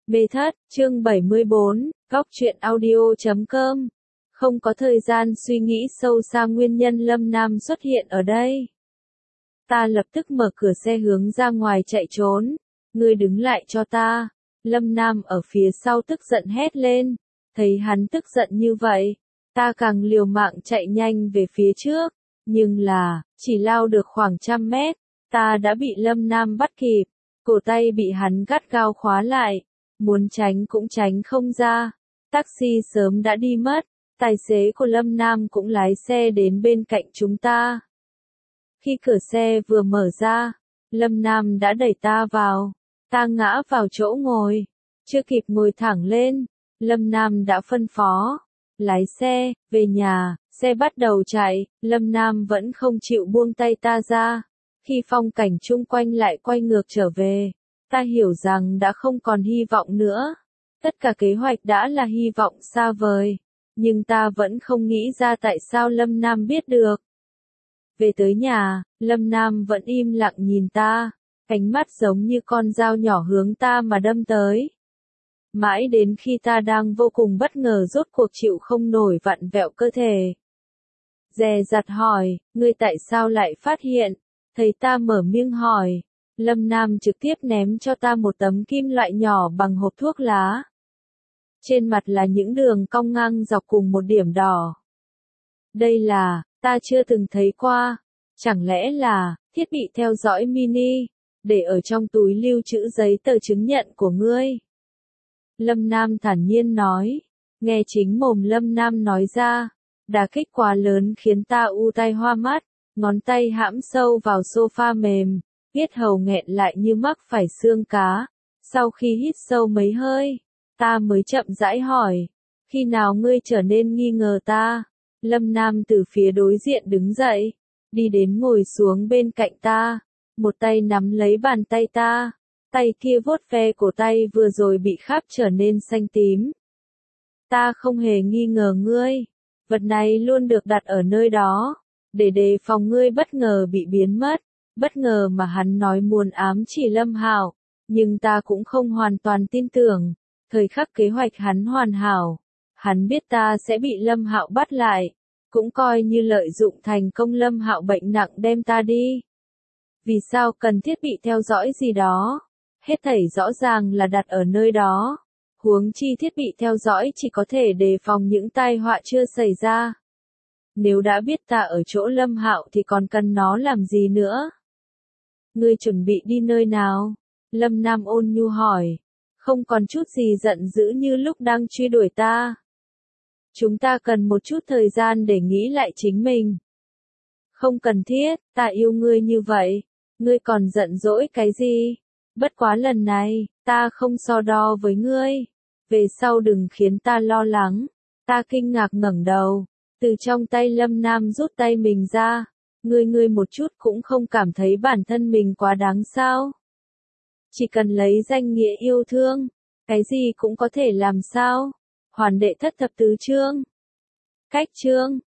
Mê thất, chương 74, góc truyện audio.com. Không có thời gian suy nghĩ sâu xa nguyên nhân Lâm Nam xuất hiện ở đây. Ta lập tức mở cửa xe hướng ra ngoài chạy trốn. Ngươi đứng lại cho ta. Lâm Nam ở phía sau tức giận hét lên. Thấy hắn tức giận như vậy, ta càng liều mạng chạy nhanh về phía trước. Nhưng là, chỉ lao được khoảng 100 mét, ta đã bị Lâm Nam bắt kịp. Cổ tay bị hắn gắt gao khóa lại. Muốn tránh cũng tránh không ra. Taxi sớm đã đi mất. Tài xế của Lâm Nam cũng lái xe đến bên cạnh chúng ta. Khi cửa xe vừa mở ra, Lâm Nam đã đẩy ta vào. Ta ngã vào chỗ ngồi. Chưa kịp ngồi thẳng lên, Lâm Nam đã phân phó. Lái xe, về nhà, xe bắt đầu chạy, Lâm Nam vẫn không chịu buông tay ta ra. Khi phong cảnh chung quanh lại quay ngược trở về, ta hiểu rằng đã không còn hy vọng nữa. Tất cả kế hoạch đã là hy vọng xa vời, nhưng ta vẫn không nghĩ ra tại sao Lâm Nam biết được. Về tới nhà, Lâm Nam vẫn im lặng nhìn ta, ánh mắt giống như con dao nhỏ hướng ta mà đâm tới. Mãi đến khi ta đang vô cùng bất ngờ rốt cuộc chịu không nổi vặn vẹo cơ thể. Dè dặt hỏi, ngươi tại sao lại phát hiện? Thấy ta mở miệng hỏi, Lâm Nam trực tiếp ném cho ta một tấm kim loại nhỏ bằng hộp thuốc lá. Trên mặt là những đường cong ngang dọc cùng một điểm đỏ. Đây là, ta chưa từng thấy qua. Chẳng lẽ là, thiết bị theo dõi mini, để ở trong túi lưu trữ giấy tờ chứng nhận của ngươi? Lâm Nam thản nhiên nói. Nghe chính mồm Lâm Nam nói ra, đả kích quá lớn khiến ta u tai hoa mắt, ngón tay hãm sâu vào sofa mềm, yết hầu nghẹn lại như mắc phải xương cá. Sau khi hít sâu mấy hơi, ta mới chậm rãi hỏi, khi nào ngươi trở nên nghi ngờ ta? Lâm Nam từ phía đối diện đứng dậy, đi đến ngồi xuống bên cạnh ta, một tay nắm lấy bàn tay ta, tay kia vuốt ve cổ tay vừa rồi bị khắp trở nên xanh tím. Ta không hề nghi ngờ ngươi, vật này luôn được đặt ở nơi đó, để đề phòng ngươi bất ngờ bị biến mất. Bất ngờ mà hắn nói muốn ám chỉ Lâm Hạo, nhưng ta cũng không hoàn toàn tin tưởng. Thời khắc kế hoạch hắn hoàn hảo, hắn biết ta sẽ bị Lâm Hạo bắt lại, cũng coi như lợi dụng thành công Lâm Hạo bệnh nặng đem ta đi. Vì sao cần thiết bị theo dõi gì đó? Hết thảy rõ ràng là đặt ở nơi đó. Huống chi thiết bị theo dõi chỉ có thể đề phòng những tai họa chưa xảy ra. Nếu đã biết ta ở chỗ Lâm Hạo thì còn cần nó làm gì nữa? Ngươi chuẩn bị đi nơi nào? Lâm Nam ôn nhu hỏi. Không còn chút gì giận dữ như lúc đang truy đuổi ta. Chúng ta cần một chút thời gian để nghĩ lại chính mình. Không cần thiết, ta yêu ngươi như vậy. Ngươi còn giận dỗi cái gì? Bất quá lần này, ta không so đo với ngươi. Về sau đừng khiến ta lo lắng. Ta kinh ngạc ngẩng đầu. Từ trong tay Lâm Nam rút tay mình ra. Ngươi một chút cũng không cảm thấy bản thân mình quá đáng sao? Chỉ cần lấy danh nghĩa yêu thương, cái gì cũng có thể làm sao? Hoàn đệ thất thập tứ chương. Cách chương.